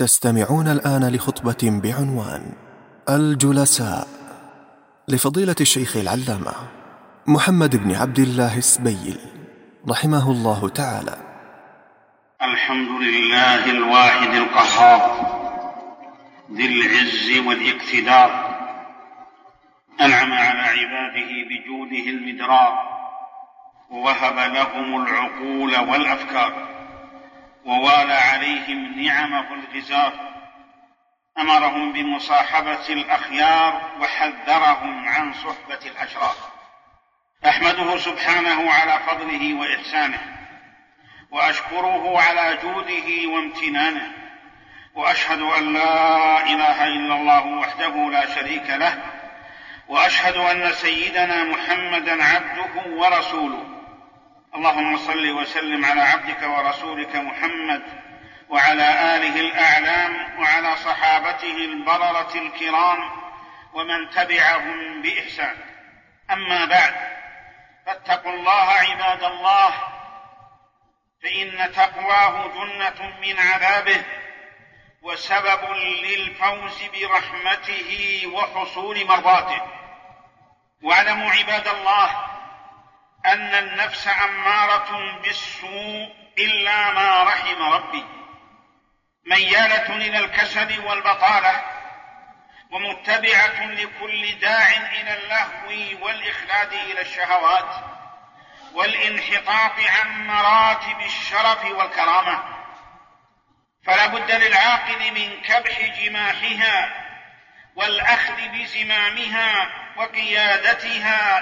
تستمعون الآن لخطبة بعنوان الجلساء لفضيلة الشيخ العلامة محمد بن عبد الله السبيل رحمه الله تعالى. الحمد لله الواحد القهار ذي العز والاقتدار، أنعم على عباده بجوده المدرار، ووهب لهم العقول والأفكار، ووالى عليهم نعمه الغزار، أمرهم بمصاحبة الأخيار وحذرهم عن صحبة الأشرار. أحمده سبحانه على فضله وإحسانه، وأشكره على جوده وامتنانه، وأشهد أن لا إله إلا الله وحده لا شريك له، وأشهد أن سيدنا محمدًا عبده ورسوله. اللهم صل وسلم على عبدك ورسولك محمد وعلى آله الأعلام وعلى صحابته البررة الكرام ومن تبعهم بإحسان. أما بعد، فاتقوا الله عباد الله، فإن تقواه جنة من عذابه وسبب للفوز برحمته وحصول مرضاته. واعلموا عباد الله أن النفس أمارة بالسوء إلا ما رحم ربي، ميالة إلى الكسل والبطالة، ومتبعة لكل داع إلى اللهو والإخلاد إلى الشهوات والانحطاط عن مراتب الشرف والكرامة. فلا بد للعاقل من كبح جماحها والأخذ بزمامها وقيادتها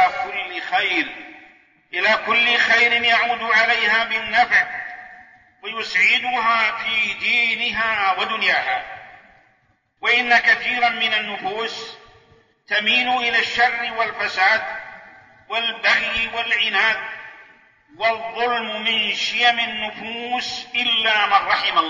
إلى كل خير يعود عليها بالنفع ويسعدها في دينها ودنياها. وإن كثيرا من النفوس تميل إلى الشر والفساد والبغي والعناد والظلم من شيم النفوس إلا من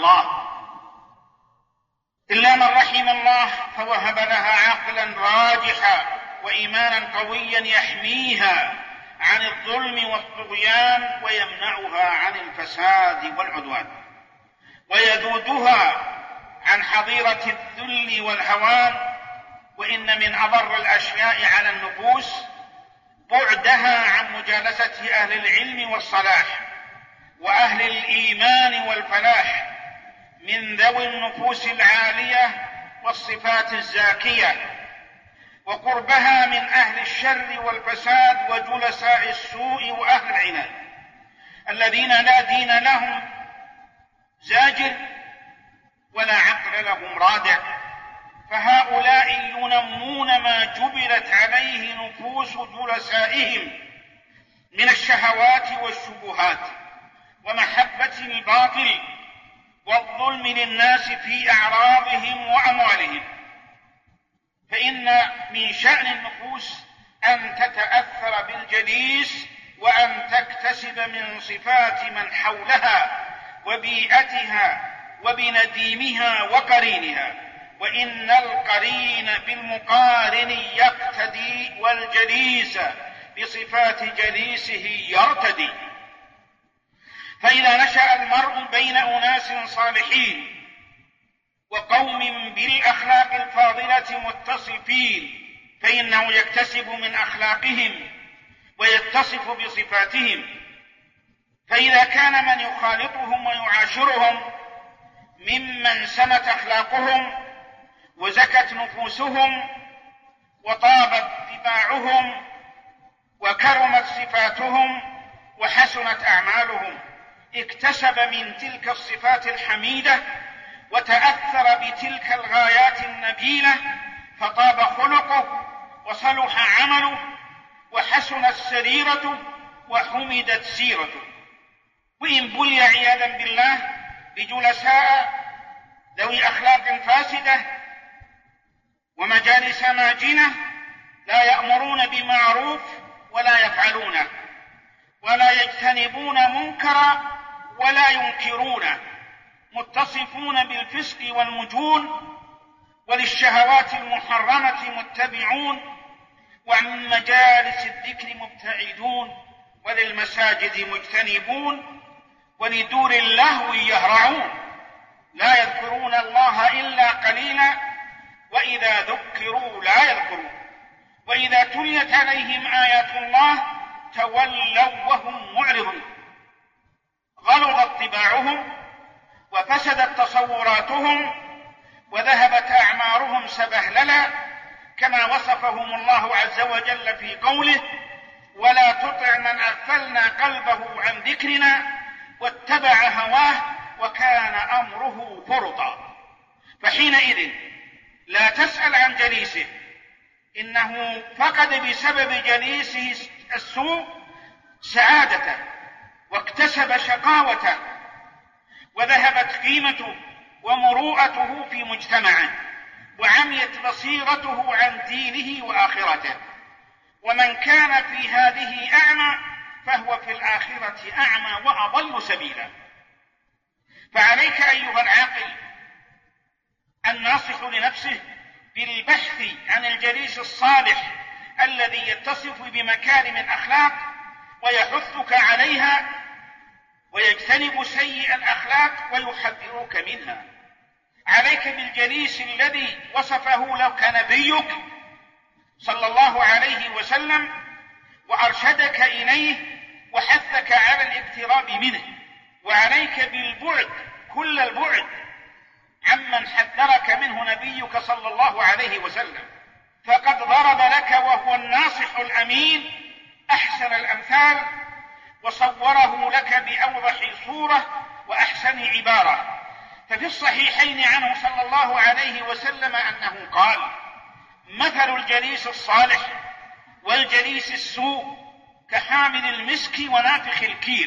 رحم الله فوهب لها عقلا راجحا وإيمانا قويا يحميها عن الظلم والطغيان ويمنعها عن الفساد والعدوان، ويذودها عن حظيرة الذل والهوان. وإن من أضر الأشياء على النفوس بعدها عن مجالسة أهل العلم والصلاح وأهل الإيمان والفلاح من ذوي النفوس العالية والصفات الزاكية، وقربها من أهل الشر والفساد وجلساء السوء وأهل العناد الذين لا دين لهم زاجر ولا عقل لهم رادع. فهؤلاء ينمون ما جبلت عليه نفوس جلسائهم من الشهوات والشبهات ومحبة الباطل والظلم للناس في أعراضهم وأموالهم. فإن من شأن النفوس أن تتأثر بالجليس وأن تكتسب من صفات من حولها وبيئتها وبنديمها وقرينها. وإن القرين بالمقارن يقتدي، والجليس بصفات جليسه يرتدي. فإذا نشأ المرء بين أناس صالحين وقوم بالأخلاق الفاضلة متصفين فإنه يكتسب من أخلاقهم ويتصف بصفاتهم. فإذا كان من يخالطهم ويعاشرهم ممن سمت أخلاقهم وزكت نفوسهم وطابت طباعهم وكرمت صفاتهم وحسنت أعمالهم، اكتسب من تلك الصفات الحميدة وتأثر بتلك الغايات النبيلة، فطاب خلقه وصلح عمله وحسنت سريرته وحمدت سيرته. وإن بلي عياذا بالله بجلساء ذوي أخلاق فاسدة ومجالس ماجنة لا يأمرون بمعروف ولا يفعلونه ولا يجتنبون منكرا ولا ينكرونه، متصفون بالفسق والمجون، وللشهوات المحرمة متبعون، وعن مجالس الذكر مبتعدون، وللمساجد مجتنبون، ولدور اللهو يهرعون، لا يذكرون يذكرون الله إلا قليلا وإذا ذكروا لا يذكرون وإذا تليت عليهم آيات الله تولوا وهم معرضون. غلظت طباعهم وفسدت تصوراتهم وذهبت أعمارهم سبهللا، كما وصفهم الله عز وجل في قوله: ولا تطع من أغفلنا قلبه عن ذكرنا واتبع هواه وكان أمره فرطا. فحينئذ لا تسأل عن جليسه، إنه فقد بسبب جليسه السوء سعادته واكتسب شقاوته وذهبت قيمته ومروءته في مجتمعه وعميت بصيرته عن دينه وآخرته. ومن كان في هذه أعمى فهو في الآخرة أعمى وأضل سبيلا. فعليك أيها العاقل الناصح لنفسه بالبحث عن الجليس الصالح الذي يتصف بمكارم الأخلاق ويحثك عليها ويجتنب سيء الأخلاق ويحذرك منها. عليك بالجليس الذي وصفه لك نبيك صلى الله عليه وسلم وأرشدك إليه وحثك على الاقتراب منه. وعليك بالبعد كل البعد عمن حذرك منه نبيك صلى الله عليه وسلم، فقد ضرب لك وهو الناصح الأمين أحسن الأمثال وصوره لك بأوضح صورة وأحسن عبارة. ففي الصحيحين عنه صلى الله عليه وسلم أنه قال: مثل الجليس الصالح والجليس السوء كحامل المسك ونافخ الكير.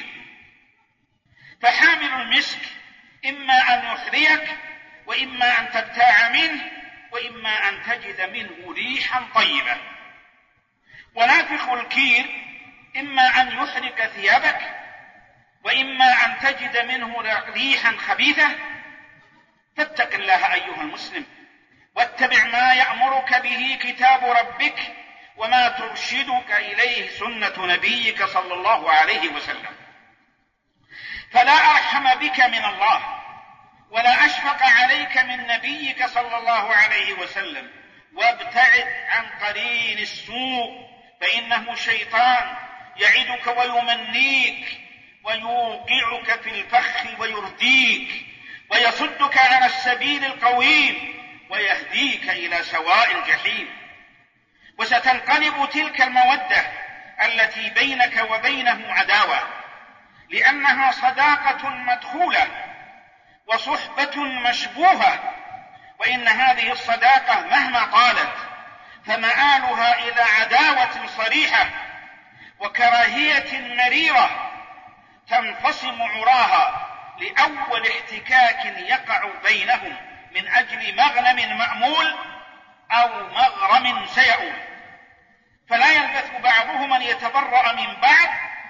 فحامل المسك إما أن يحذيك وإما أن تبتاع منه وإما أن تجد منه ريحا طيبة. ونافخ الكير إما أن يحرق ثيابك وإما أن تجد منه ريحا خبيثة. فاتق الله أيها المسلم واتبع ما يأمرك به كتاب ربك وما ترشدك إليه سنة نبيك صلى الله عليه وسلم. فلا أرحم بك من الله ولا أشفق عليك من نبيك صلى الله عليه وسلم. وابتعد عن قرين السوء فإنه شيطان يعدك ويمنيك ويوقعك في الفخ ويرديك ويصدك عن السبيل القويم ويهديك إلى سواء الجحيم. وستنقلب تلك المودة التي بينك وبينه عداوة، لأنها صداقة مدخولة وصحبة مشبوهة، وإن هذه الصداقة مهما طالت فمآلها إلى عداوة صريحة وكراهية مريرة تنفصم عراها لأول احتكاك يقع بينهم من أجل مغنم مأمول أو مغرم سيئول. فلا يلبث بعضهم أن يتبرأ من بعض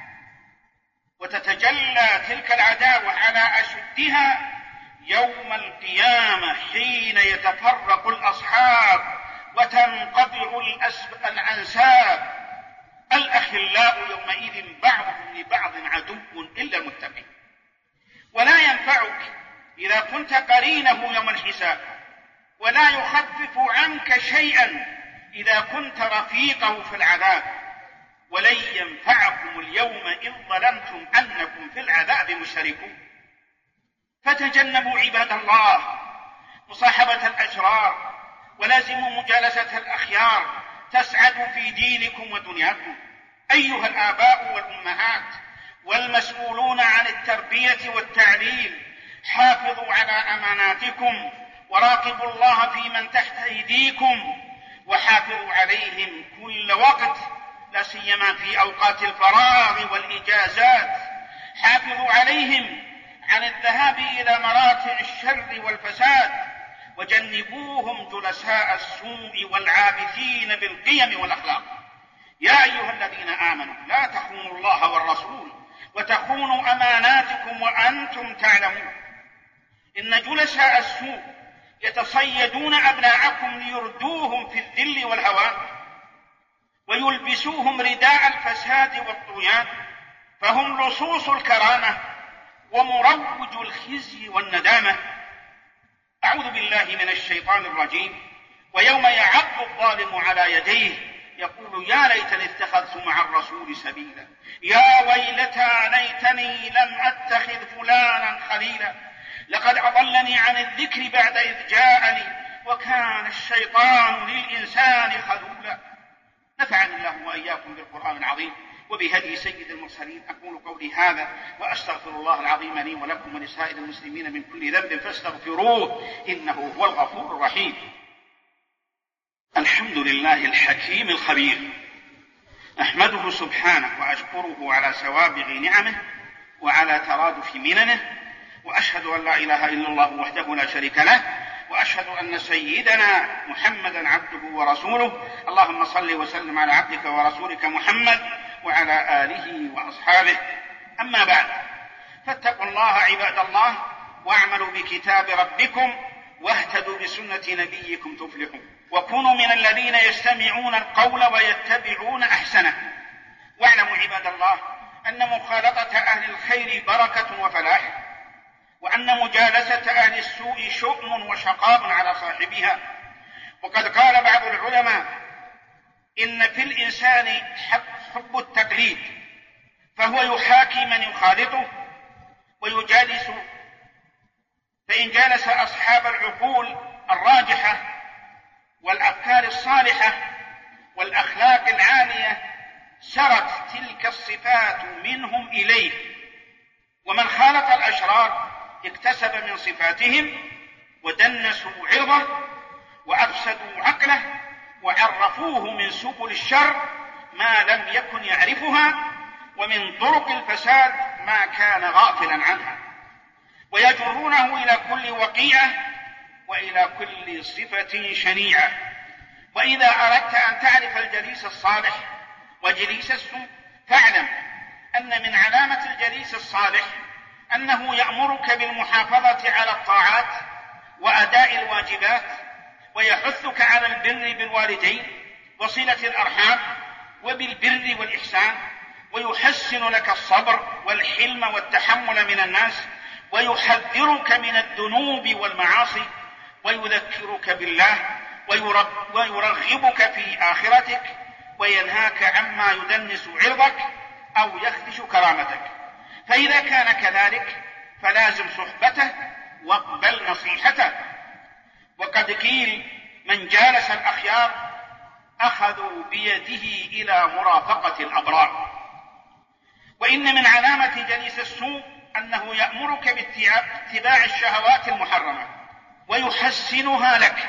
وتتجلى تلك العداوة على أشدها يوم القيامة حين يتفرق الأصحاب وتنقطع الأنساب. الأخلاء يومئذ بعضهم لبعض عدو إلا المتقين. ولا ينفعك إذا كنت قرينه يوم الحساب، ولا يخفف عنك شيئا إذا كنت رفيقه في العذاب. ولن ينفعكم اليوم إذ ظلمتم أنكم في العذاب مشتركون. فتجنبوا عباد الله مصاحبة الأشرار ولازموا مجالسة الأخيار تسعدوا في دينكم ودنياكم. أيها الآباء والأمهات والمسؤولون عن التربية والتعليم، حافظوا على أماناتكم وراقبوا الله في من تحت أيديكم وحافظوا عليهم كل وقت، لا سيما في أوقات الفراغ والإجازات. حافظوا عليهم عن الذهاب إلى مراتع الشر والفساد، وجنبوهم جلساء السوء والعابثين بالقيم والأخلاق. يا أيها الذين آمنوا لا تخونوا الله والرسول وتخونوا أماناتكم وأنتم تعلمون. إن جلساء السوء يتصيدون أبناءكم ليردوهم في الذل والهوان ويلبسوهم رداء الفساد والطغيان، فهم لصوص الكرامة ومروج الخزي والندامة. أعوذ أعوذ بالله من الشيطان الرجيم. ويوم يعض الظالم على يديه يقول يا ليتني اتخذت مع الرسول سبيلا يا ويلتى ليتني لم أتخذ فلانا خليلا لقد أضلني عن الذكر بعد إذ جاءني وكان الشيطان للإنسان خذولا. نفعني الله وإياكم بالقرآن العظيم وبهدي سيد المرسلين. أقول قولي هذا وأستغفر الله العظيم لي ولكم ولسائر المسلمين من كل ذنب فاستغفروه إنه هو الغفور الرحيم. الحمد لله الحكيم الخبير، أحمده سبحانه وأشكره على سوابغ نعمه وعلى ترادف مننه، وأشهد أن لا إله إلا الله وحده لا شريك له، وأشهد أن سيدنا محمدا عبده ورسوله. اللهم صل وسلم على عبدك ورسولك محمد وعلى آله وأصحابه. أما بعد، فاتقوا الله عباد الله واعملوا بكتاب ربكم واهتدوا بسنة نبيكم تفلحوا، وكونوا من الذين يستمعون القول ويتبعون أحسنه. واعلموا عباد الله أن مخالطة أهل الخير بركة وفلاح، وأن مجالسة أهل السوء شؤم وشقاء على صاحبها. وقد قال بعض العلماء إن في الإنسان حب التقليد، فهو يحاكي من يخالطه ويجالس، فإن جالس أصحاب العقول الراجحة والأفكار الصالحة والأخلاق العالية سرت تلك الصفات منهم إليه، ومن خالط الأشرار اكتسب من صفاتهم ودنسوا عرضه وأفسدوا عقله وعرفوه من سبل الشر ما لم يكن يعرفها، ومن طرق الفساد ما كان غافلا عنها، ويجرونه إلى كل وقيعة وإلى كل صفة شنيعة. وإذا أردت أن تعرف الجليس الصالح وجليس السوء فاعلم أن من علامة الجليس الصالح أنه يأمرك بالمحافظة على الطاعات وأداء الواجبات، ويحثك على البر بالوالدين وصلة الأرحام وبالبر والإحسان، ويحسن لك الصبر والحلم والتحمل من الناس، ويحذرك من الذنوب والمعاصي، ويذكرك بالله، ويرغبك في آخرتك، وينهاك عما يدنس عرضك أو يخدش كرامتك. فإذا كان كذلك فلازم صحبته واقبل نصيحته. وقد قيل من جالس الأخيار أخذوا بيده إلى مرافقة الأبرار. وإن من علامة جليس السوء أنه يأمرك باتباع الشهوات المحرمة ويحسنها لك،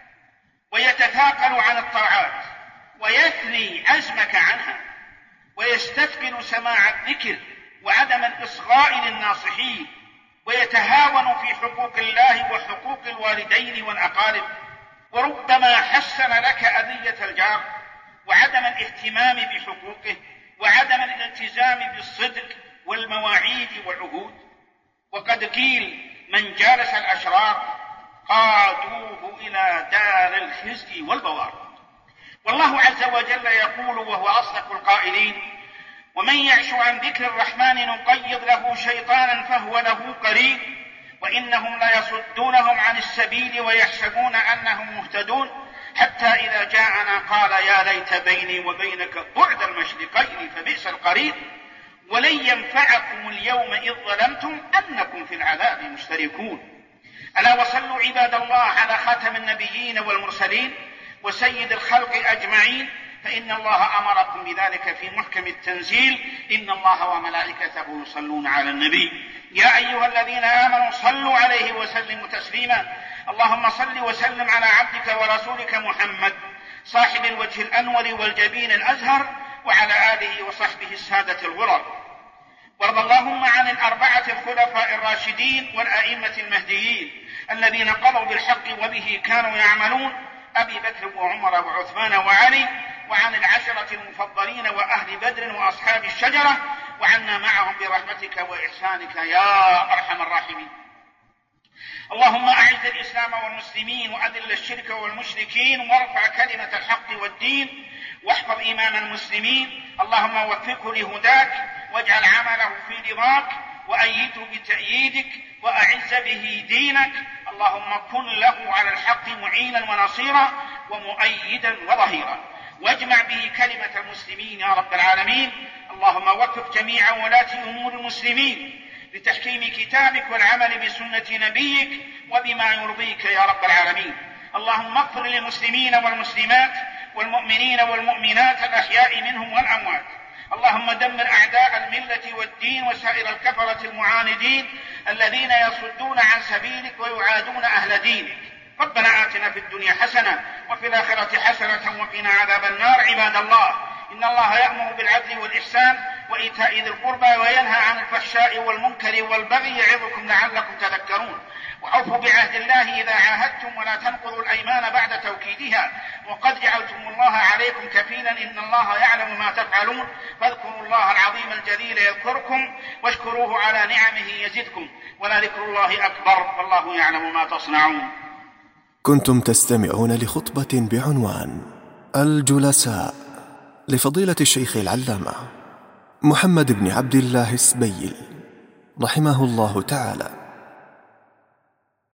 ويتثاقل عن الطاعات ويثني عزمك عنها، ويستثقل سماع الذكر وعدم الإصغاء للناصحين، ويتهاون في حقوق الله وحقوق الوالدين والأقارب، وربما حسن لك أذية الجار وعدم الاهتمام بحقوقه وعدم الالتزام بالصدق والمواعيد والعهود. وقد قيل من جالس الأشرار قادوه إلى دار الخزي والبوار. والله عز وجل يقول وهو أصدق القائلين ومن يعش عن ذكر الرحمن نقيض له شيطانا فهو له قرين وإنهم ليصدونهم عن السبيل ويحسبون أنهم مهتدون حتى إذا جاءنا قال يا ليت بيني وبينك بعد المشرقين فبئس القرين ولن ينفعكم اليوم إذ ظلمتم أنكم في العذاب مشتركون. ألا وصلوا عباد الله على خاتم النبيين والمرسلين وسيد الخلق أجمعين، فإن الله أمركم بذلك في محكم التنزيل إن الله وملائكته يصلون على النبي يا أيها الذين آمنوا صلوا عليه وسلموا تسليما. اللهم صل وسلم على عبدك ورسولك محمد صاحب الوجه الأنور والجبين الأزهر وعلى آله وصحبه السادة الغرر. وارض اللهم عن الأربعة الخلفاء الراشدين والأئمة المهديين الذين قضوا بالحق وبه كانوا يعملون، أبي بكر وعمر وعثمان وعلي، وعن العشرة المفضلين وأهل بدر وأصحاب الشجرة، وعنا معهم برحمتك وإحسانك يا أرحم الراحمين. اللهم أعز الإسلام والمسلمين وأذل الشرك والمشركين وارفع كلمة الحق والدين واحفظ إمام المسلمين. اللهم وفقه لهداك واجعل عمله في رضاك وأيده بتأييدك وأعز به دينك. اللهم كن له على الحق معينا ونصيرا ومؤيدا وظهيرا، واجمع به كلمة المسلمين يا رب العالمين. اللهم وفق جميع ولاة أمور المسلمين لتحكيم كتابك والعمل بسنة نبيك وبما يرضيك يا رب العالمين. اللهم اغفر للمسلمين والمسلمات والمؤمنين والمؤمنات الأحياء منهم والأموات. اللهم دمر أعداء الملة والدين وسائر الكفرة المعاندين الذين يصدون عن سبيلك ويعادون أهل دينك. ربنا آتنا في الدنيا حسنة وفي الآخرة حسنة وقنا عذاب النار. عباد الله، إن الله يأمر بالعدل والإحسان وإيتاء ذي القربى وينهى عن الفحشاء والمنكر والبغي يعظكم لعلكم تذكرون. وأوفوا بعهد الله إذا عاهدتم ولا تنقضوا الأيمان بعد توكيدها، وقد جعلتم الله عليكم كفيلا إن الله يعلم ما تفعلون. فاذكروا الله العظيم الجليل يذكركم واشكروه على نعمه يزدكم، ولذكر الله أكبر والله يعلم ما تصنعون. كنتم تستمعون لخطبة بعنوان الجلساء لفضيلة الشيخ العلامة محمد بن عبد الله السبيل رحمه الله تعالى.